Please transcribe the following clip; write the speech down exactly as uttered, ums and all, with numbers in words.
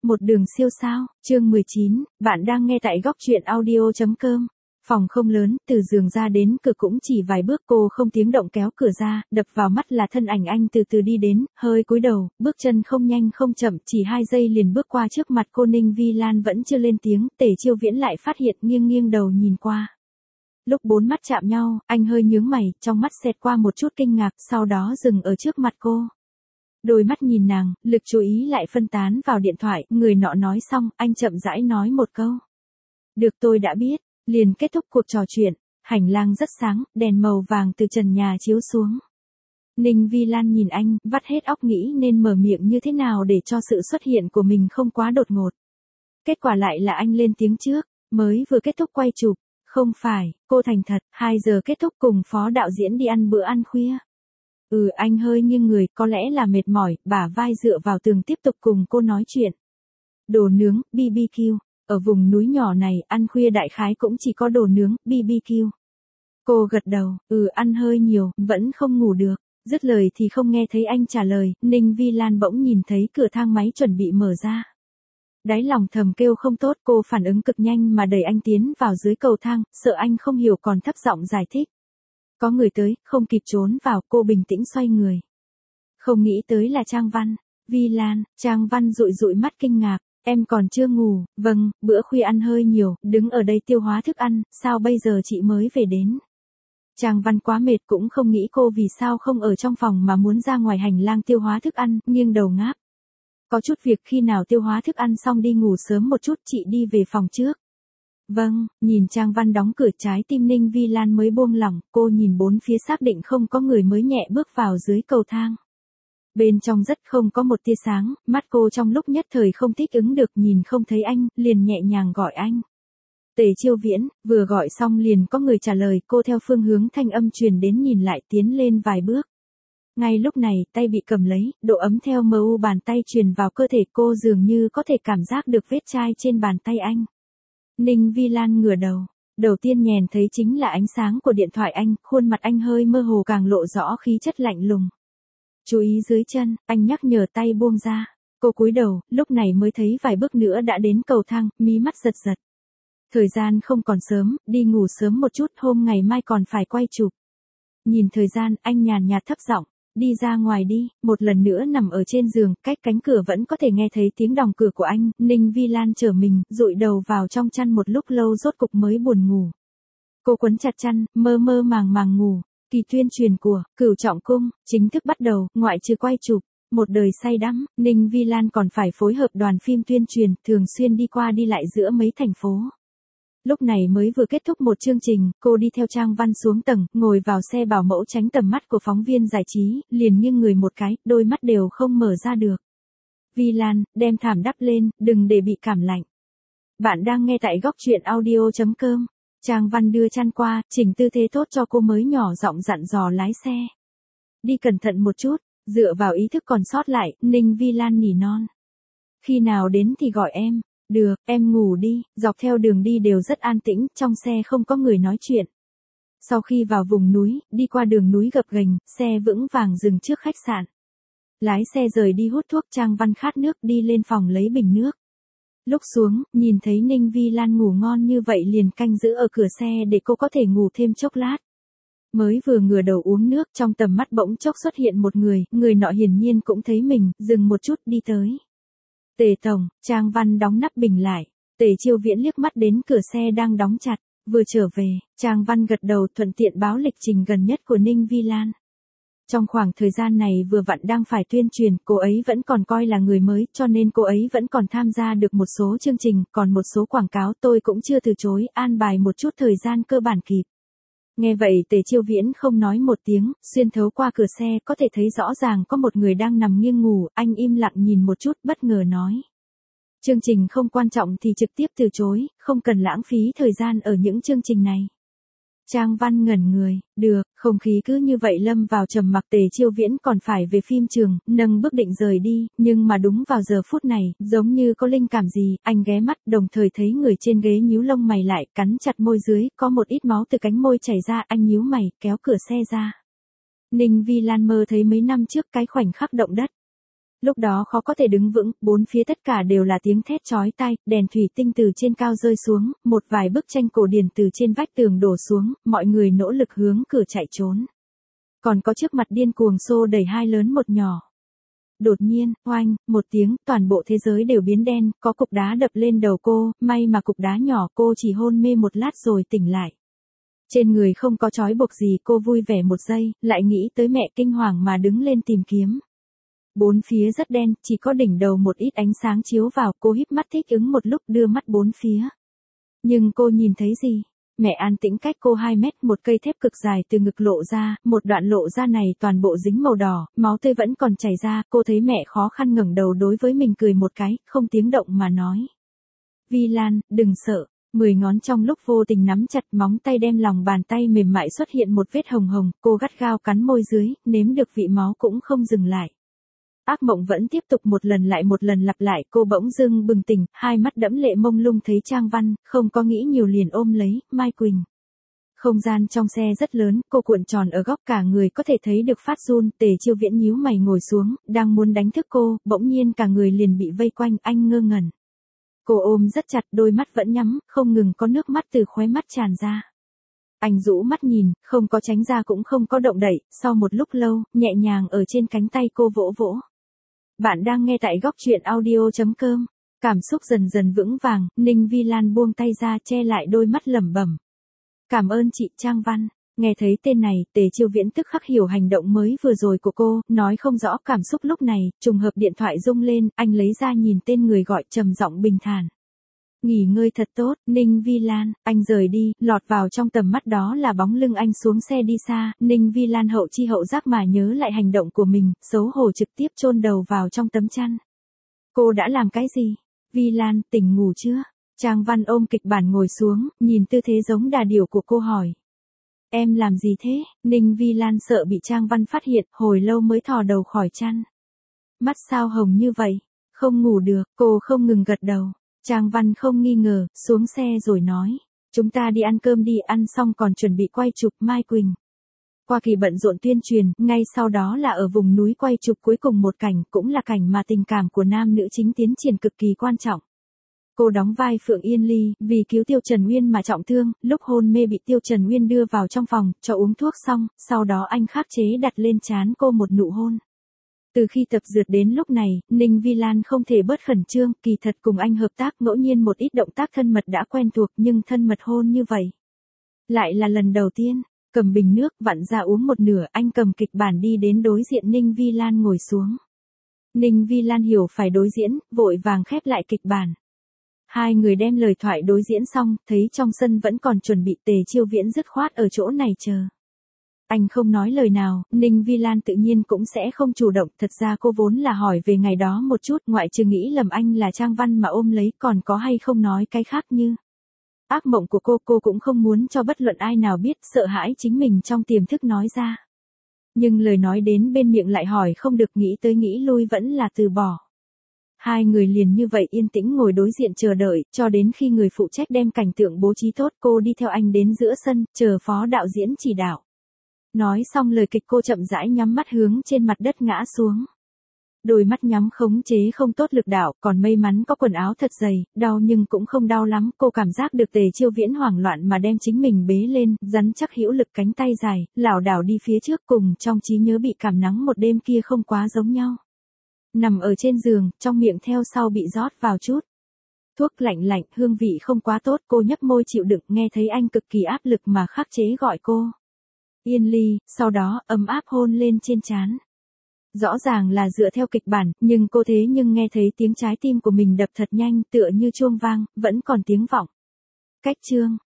Một đường siêu sao, chương mười chín, bạn đang nghe tại góc truyện audio chấm com. Phòng không lớn, từ giường ra đến cửa cũng chỉ vài bước, cô không tiếng động kéo cửa ra, đập vào mắt là thân ảnh anh từ từ đi đến, hơi cúi đầu, bước chân không nhanh không chậm, chỉ hai giây liền bước qua trước mặt cô. Ninh Vi Lan vẫn chưa lên tiếng, Tề Chiêu Viễn lại phát hiện, nghiêng nghiêng đầu nhìn qua. Lúc bốn mắt chạm nhau, anh hơi nhướng mày, trong mắt xẹt qua một chút kinh ngạc, sau đó dừng ở trước mặt cô. Đôi mắt nhìn nàng, lực chú ý lại phân tán vào điện thoại, người nọ nói xong, anh chậm rãi nói một câu. Được, tôi đã biết, liền kết thúc cuộc trò chuyện. Hành lang rất sáng, đèn màu vàng từ trần nhà chiếu xuống. Ninh Vi Lan nhìn anh, vắt hết óc nghĩ nên mở miệng như thế nào để cho sự xuất hiện của mình không quá đột ngột. Kết quả lại là anh lên tiếng trước, mới vừa kết thúc quay chụp. Không phải, cô thành thật, hai giờ kết thúc cùng phó đạo diễn đi ăn bữa ăn khuya. Ừ, anh hơi nghiêng người, có lẽ là mệt mỏi, bả vai dựa vào tường tiếp tục cùng cô nói chuyện. Đồ nướng, bê bê quy, ở vùng núi nhỏ này, ăn khuya đại khái cũng chỉ có đồ nướng, bê bê quy. Cô gật đầu, ừ, ăn hơi nhiều, vẫn không ngủ được. Dứt lời thì không nghe thấy anh trả lời, Ninh Vi Lan bỗng nhìn thấy cửa thang máy chuẩn bị mở ra. Đáy lòng thầm kêu không tốt, cô phản ứng cực nhanh mà đẩy anh tiến vào dưới cầu thang, sợ anh không hiểu còn thấp giọng giải thích. Có người tới, không kịp trốn vào, cô bình tĩnh xoay người. Không nghĩ tới là Trang Văn. Vi Lan, Trang Văn dụi dụi mắt kinh ngạc, em còn chưa ngủ, vâng, bữa khuya ăn hơi nhiều, đứng ở đây tiêu hóa thức ăn, sao bây giờ chị mới về đến. Trang Văn quá mệt cũng không nghĩ cô vì sao không ở trong phòng mà muốn ra ngoài hành lang tiêu hóa thức ăn, nghiêng đầu ngáp. Có chút việc, khi nào tiêu hóa thức ăn xong đi ngủ sớm một chút, chị đi về phòng trước. Vâng, nhìn Trang Văn đóng cửa, trái tim Ninh Vi Lan mới buông lỏng, cô nhìn bốn phía xác định không có người mới nhẹ bước vào dưới cầu thang. Bên trong rất không có một tia sáng, mắt cô trong lúc nhất thời không thích ứng được, nhìn không thấy anh, liền nhẹ nhàng gọi anh. Tề Chiêu Viễn, vừa gọi xong liền có người trả lời, cô theo phương hướng thanh âm truyền đến nhìn lại, tiến lên vài bước. Ngay lúc này, tay bị cầm lấy, độ ấm theo mờ u bàn tay truyền vào cơ thể cô, dường như có thể cảm giác được vết chai trên bàn tay anh. Ninh Vi Lan ngửa đầu, đầu tiên nhìn thấy chính là ánh sáng của điện thoại anh, khuôn mặt anh hơi mơ hồ càng lộ rõ khí chất lạnh lùng. Chú ý dưới chân, anh nhắc nhở tay buông ra. Cô cúi đầu, lúc này mới thấy vài bước nữa đã đến cầu thang, mí mắt giật giật. Thời gian không còn sớm, đi ngủ sớm một chút, hôm ngày mai còn phải quay chụp. Nhìn thời gian, anh nhàn nhạt thấp giọng, đi ra ngoài đi. Một lần nữa nằm ở trên giường, cách cánh cửa vẫn có thể nghe thấy tiếng đóng cửa của anh. Ninh Vi Lan trở mình, dụi đầu vào trong chăn một lúc lâu rốt cục mới buồn ngủ. Cô quấn chặt chăn, mơ mơ màng màng ngủ. Kỳ tuyên truyền của Cửu Trọng Cung chính thức bắt đầu, ngoại trừ quay chụp, một đời say đắm, Ninh Vi Lan còn phải phối hợp đoàn phim tuyên truyền, thường xuyên đi qua đi lại giữa mấy thành phố. Lúc này mới vừa kết thúc một chương trình, cô đi theo Trang Văn xuống tầng, ngồi vào xe bảo mẫu tránh tầm mắt của phóng viên giải trí, liền nghiêng người một cái, đôi mắt đều không mở ra được. Vi Lan, đem thảm đắp lên, đừng để bị cảm lạnh. Bạn đang nghe tại góc truyện audio chấm com. Trang Văn đưa chăn qua, chỉnh tư thế tốt cho cô mới nhỏ giọng dặn dò lái xe. Đi cẩn thận một chút, dựa vào ý thức còn sót lại, Ninh Vi Lan nỉ non. Khi nào đến thì gọi em. Được, em ngủ đi. Dọc theo đường đi đều rất an tĩnh, trong xe không có người nói chuyện. Sau khi vào vùng núi, đi qua đường núi gập ghềnh, xe vững vàng dừng trước khách sạn. Lái xe rời đi hút thuốc, Trang Văn khát nước đi lên phòng lấy bình nước. Lúc xuống, nhìn thấy Ninh Vi Lan ngủ ngon như vậy liền canh giữ ở cửa xe để cô có thể ngủ thêm chốc lát. Mới vừa ngửa đầu uống nước, trong tầm mắt bỗng chốc xuất hiện một người, người nọ hiển nhiên cũng thấy mình, dừng một chút đi tới. Tề Tổng, Trang Văn đóng nắp bình lại. Tề Chiêu Viễn liếc mắt đến cửa xe đang đóng chặt, vừa trở về, Trang Văn gật đầu thuận tiện báo lịch trình gần nhất của Ninh Vi Lan. Trong khoảng thời gian này vừa vặn đang phải tuyên truyền, cô ấy vẫn còn coi là người mới, cho nên cô ấy vẫn còn tham gia được một số chương trình, còn một số quảng cáo tôi cũng chưa từ chối, an bài một chút thời gian cơ bản kịp. Nghe vậy Tề Chiêu Viễn không nói một tiếng, xuyên thấu qua cửa xe có thể thấy rõ ràng có một người đang nằm nghiêng ngủ, anh im lặng nhìn một chút bất ngờ nói. Chương trình không quan trọng thì trực tiếp từ chối, không cần lãng phí thời gian ở những chương trình này. Trang Văn ngẩn người, được, không khí cứ như vậy lâm vào trầm mặc. Tề Chiêu Viễn còn phải về phim trường, nâng bước định rời đi, nhưng mà đúng vào giờ phút này, giống như có linh cảm gì, anh ghé mắt, đồng thời thấy người trên ghế nhíu lông mày lại, cắn chặt môi dưới, có một ít máu từ cánh môi chảy ra, anh nhíu mày, kéo cửa xe ra. Ninh Vi Lan mơ thấy mấy năm trước cái khoảnh khắc động đất. Lúc đó khó có thể đứng vững, bốn phía tất cả đều là tiếng thét chói tai, đèn thủy tinh từ trên cao rơi xuống, một vài bức tranh cổ điển từ trên vách tường đổ xuống, mọi người nỗ lực hướng cửa chạy trốn. Còn có trước mặt điên cuồng xô đẩy hai lớn một nhỏ. Đột nhiên, oanh, một tiếng, toàn bộ thế giới đều biến đen, có cục đá đập lên đầu cô, may mà cục đá nhỏ, cô chỉ hôn mê một lát rồi tỉnh lại. Trên người không có trói buộc gì, cô vui vẻ một giây, lại nghĩ tới mẹ, kinh hoàng mà đứng lên tìm kiếm. Bốn phía rất đen, chỉ có đỉnh đầu một ít ánh sáng chiếu vào, cô híp mắt thích ứng một lúc, đưa mắt bốn phía. Nhưng cô nhìn thấy gì? Mẹ an tĩnh cách cô hai mét, một cây thép cực dài từ ngực lộ ra, một đoạn lộ ra này toàn bộ dính màu đỏ, máu tươi vẫn còn chảy ra, cô thấy mẹ khó khăn ngẩng đầu đối với mình cười một cái, không tiếng động mà nói. Vi Lan, đừng sợ. Mười ngón trong lúc vô tình nắm chặt móng tay, đem lòng bàn tay mềm mại xuất hiện một vết hồng hồng, cô gắt gao cắn môi dưới, nếm được vị máu cũng không dừng lại. Ác mộng vẫn tiếp tục một lần lại một lần lặp lại, cô bỗng dưng bừng tỉnh, hai mắt đẫm lệ mông lung thấy Trang Văn, không có nghĩ nhiều liền ôm lấy, Mai Quỳnh. Không gian trong xe rất lớn, cô cuộn tròn ở góc, cả người có thể thấy được phát run, Tề Chiêu Viễn nhíu mày ngồi xuống, đang muốn đánh thức cô, bỗng nhiên cả người liền bị vây quanh, anh ngơ ngẩn. Cô ôm rất chặt, đôi mắt vẫn nhắm, không ngừng có nước mắt từ khóe mắt tràn ra. Anh rũ mắt nhìn, không có tránh ra cũng không có động đậy, sau một lúc lâu, nhẹ nhàng ở trên cánh tay cô vỗ vỗ. Bạn đang nghe tại góc truyện audio chấm com. Cảm xúc dần dần vững vàng, Ninh Vi Lan buông tay ra che lại đôi mắt lẩm bẩm. Cảm ơn chị Trang Văn. Nghe thấy tên này, Tề Chiêu Viễn tức khắc hiểu hành động mới vừa rồi của cô, nói không rõ cảm xúc lúc này, trùng hợp điện thoại rung lên, anh lấy ra nhìn tên người gọi, trầm giọng bình thản. Nghỉ ngơi thật tốt, Ninh Vi Lan, anh rời đi, lọt vào trong tầm mắt đó là bóng lưng anh xuống xe đi xa, Ninh Vi Lan hậu chi hậu giác mà nhớ lại hành động của mình, xấu hổ trực tiếp chôn đầu vào trong tấm chăn. Cô đã làm cái gì? Vi Lan, tỉnh ngủ chưa? Trang Văn ôm kịch bản ngồi xuống, nhìn tư thế giống đà điểu của cô hỏi. Em làm gì thế? Ninh Vi Lan sợ bị Trang Văn phát hiện, hồi lâu mới thò đầu khỏi chăn. Mắt sao hồng như vậy? Không ngủ được, cô không ngừng gật đầu. Trang Văn không nghi ngờ, xuống xe rồi nói. Chúng ta đi ăn cơm đi, ăn xong còn chuẩn bị quay chụp Mai Quỳnh. Qua kỳ bận rộn tuyên truyền, ngay sau đó là ở vùng núi quay chụp cuối cùng một cảnh, cũng là cảnh mà tình cảm của nam nữ chính tiến triển cực kỳ quan trọng. Cô đóng vai Phượng Yên Ly, vì cứu Tiêu Trần Nguyên mà trọng thương, lúc hôn mê bị Tiêu Trần Nguyên đưa vào trong phòng, cho uống thuốc xong, sau đó anh khắc chế đặt lên trán cô một nụ hôn. Từ khi tập dượt đến lúc này, Ninh Vi Lan không thể bớt khẩn trương, kỳ thật cùng anh hợp tác ngẫu nhiên một ít động tác thân mật đã quen thuộc, nhưng thân mật hôn như vậy. Lại là lần đầu tiên, cầm bình nước, vặn ra uống một nửa, anh cầm kịch bản đi đến đối diện Ninh Vi Lan ngồi xuống. Ninh Vi Lan hiểu phải đối diễn, vội vàng khép lại kịch bản. Hai người đem lời thoại đối diễn xong, thấy trong sân vẫn còn chuẩn bị, Tề Chiêu Viễn dứt khoát ở chỗ này chờ. Anh không nói lời nào, Ninh Vi Lan tự nhiên cũng sẽ không chủ động, thật ra cô vốn là hỏi về ngày đó một chút, ngoại trừ nghĩ lầm anh là Trang Văn mà ôm lấy, còn có hay không nói cái khác như. Ác mộng của cô, cô cũng không muốn cho bất luận ai nào biết, sợ hãi chính mình trong tiềm thức nói ra. Nhưng lời nói đến bên miệng lại hỏi không được, nghĩ tới nghĩ lui vẫn là từ bỏ. Hai người liền như vậy yên tĩnh ngồi đối diện chờ đợi, cho đến khi người phụ trách đem cảnh tượng bố trí tốt, cô đi theo anh đến giữa sân, chờ phó đạo diễn chỉ đạo. Nói xong lời kịch, cô chậm rãi nhắm mắt hướng trên mặt đất ngã xuống. Đôi mắt nhắm khống chế không tốt lực đạo, còn may mắn có quần áo thật dày, đau nhưng cũng không đau lắm, cô cảm giác được Tề Chiêu Viễn hoảng loạn mà đem chính mình bế lên, rắn chắc hữu lực cánh tay dài, lảo đảo đi phía trước, cùng trong trí nhớ bị cảm nắng một đêm kia không quá giống nhau. Nằm ở trên giường, trong miệng theo sau bị rót vào chút thuốc lạnh lạnh, hương vị không quá tốt, cô nhấp môi chịu đựng, nghe thấy anh cực kỳ áp lực mà khắc chế gọi cô. Yên Ly, sau đó, ấm áp hôn lên trên trán. Rõ ràng là dựa theo kịch bản, nhưng cô thế nhưng nghe thấy tiếng trái tim của mình đập thật nhanh, tựa như chuông vang, vẫn còn tiếng vọng. Cách chương,